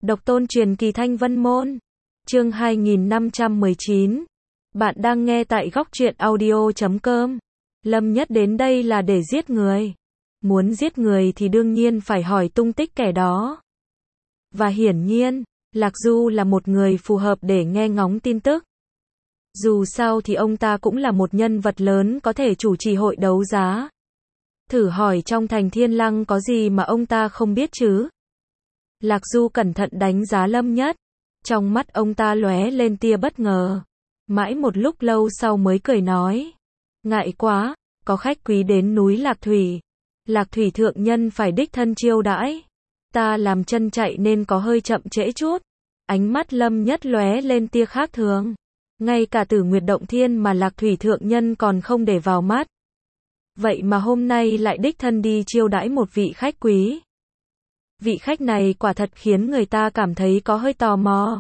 Độc tôn truyền kỳ Thanh Vân Môn. Chương 2519. Bạn đang nghe tại góc truyện audio.com. Lâm Nhất đến đây là để giết người. Muốn giết người thì đương nhiên phải hỏi tung tích kẻ đó. Và hiển nhiên, Lạc Du là một người phù hợp để nghe ngóng tin tức. Dù sao thì ông ta cũng là một nhân vật lớn có thể chủ trì hội đấu giá. Thử hỏi trong thành Thiên Lăng có gì mà ông ta không biết chứ? Lạc Du cẩn thận đánh giá Lâm Nhất. Trong mắt ông ta lóe lên tia bất ngờ. Mãi một lúc lâu sau mới cười nói. Ngại quá, có khách quý đến núi Lạc Thủy. Lạc Thủy thượng nhân phải đích thân chiêu đãi. Ta làm chân chạy nên có hơi chậm trễ chút. Ánh mắt Lâm Nhất lóe lên tia khác thường. Ngay cả Tử Nguyệt Động Thiên mà Lạc Thủy thượng nhân còn không để vào mắt. Vậy mà hôm nay lại đích thân đi chiêu đãi một vị khách quý. Vị khách này quả thật khiến người ta cảm thấy có hơi tò mò.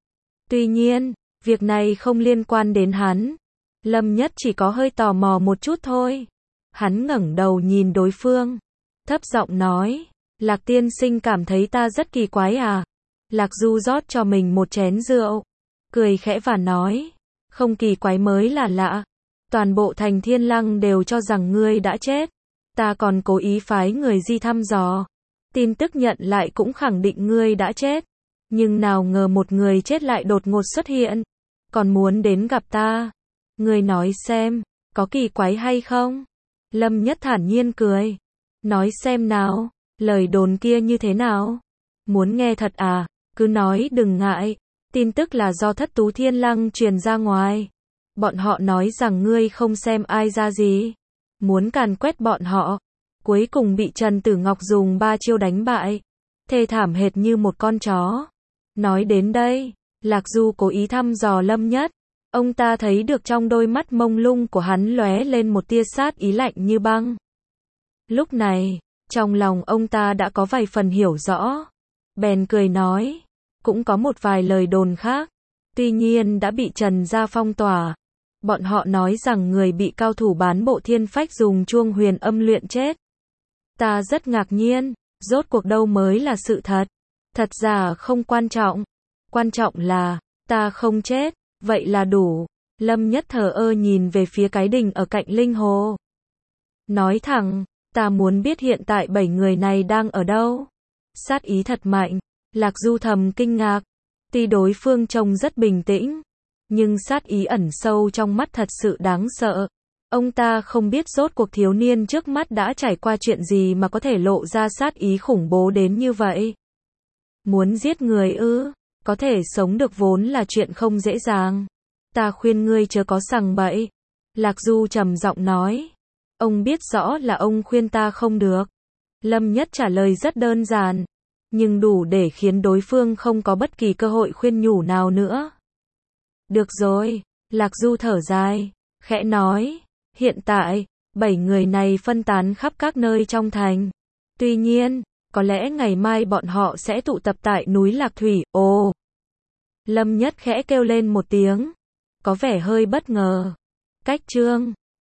Tuy nhiên, việc này không liên quan đến hắn. Lâm Nhất chỉ có hơi tò mò một chút thôi. Hắn ngẩng đầu nhìn đối phương. Thấp giọng nói. Lạc tiên sinh cảm thấy ta rất kỳ quái à? Lạc Du rót cho mình một chén rượu. Cười khẽ và nói. Không kỳ quái mới là lạ. Toàn bộ thành Thiên Lăng đều cho rằng ngươi đã chết. Ta còn cố ý phái người đi thăm dò. Tin tức nhận lại cũng khẳng định ngươi đã chết. Nhưng nào ngờ một người chết lại đột ngột xuất hiện. Còn muốn đến gặp ta. Ngươi nói xem, có kỳ quái hay không? Lâm Nhất thản nhiên cười. Nói xem nào, lời đồn kia như thế nào? Muốn nghe thật à? Cứ nói đừng ngại. Tin tức là do Thất Tú Thiên Lăng truyền ra ngoài. Bọn họ nói rằng ngươi không xem ai ra gì. Muốn càn quét bọn họ. Cuối cùng bị Trần Tử Ngọc dùng 3 chiêu đánh bại. Thê thảm hệt như một con chó. Nói đến đây, Lạc Du cố ý thăm dò Lâm Nhất. Ông ta thấy được trong đôi mắt mông lung của hắn lóe lên một tia sát ý lạnh như băng. Lúc này, trong lòng ông ta đã có vài phần hiểu rõ. Bèn cười nói, cũng có một vài lời đồn khác. Tuy nhiên đã bị Trần gia phong tỏa. Bọn họ nói rằng người bị cao thủ bán bộ thiên phách dùng chuông huyền âm luyện chết. Ta rất ngạc nhiên, rốt cuộc đâu mới là sự thật. Thật ra không quan trọng. Quan trọng là, ta không chết, vậy là đủ. Lâm Nhất thờ ơ nhìn về phía cái đình ở cạnh linh hồ. Nói thẳng, ta muốn biết hiện tại 7 người này đang ở đâu. Sát ý thật mạnh. Lạc Du thầm kinh ngạc. Tuy đối phương trông rất bình tĩnh, nhưng sát ý ẩn sâu trong mắt thật sự đáng sợ. Ông ta không biết rốt cuộc thiếu niên trước mắt đã trải qua chuyện gì mà có thể lộ ra sát ý khủng bố đến như vậy. Muốn giết người ư? Có thể sống được vốn là chuyện không dễ dàng. Ta khuyên ngươi chớ có sằng bậy. Lạc Du trầm giọng nói. Ông biết rõ là ông khuyên ta không được. Lâm Nhất trả lời rất đơn giản, nhưng đủ để khiến đối phương không có bất kỳ cơ hội khuyên nhủ nào nữa. Được rồi, Lạc Du thở dài, khẽ nói. Hiện tại, 7 người này phân tán khắp các nơi trong thành. Tuy nhiên, có lẽ ngày mai bọn họ sẽ tụ tập tại núi Lạc Thủy. Ồ! Lâm Nhất khẽ kêu lên một tiếng. Có vẻ hơi bất ngờ. Cách chương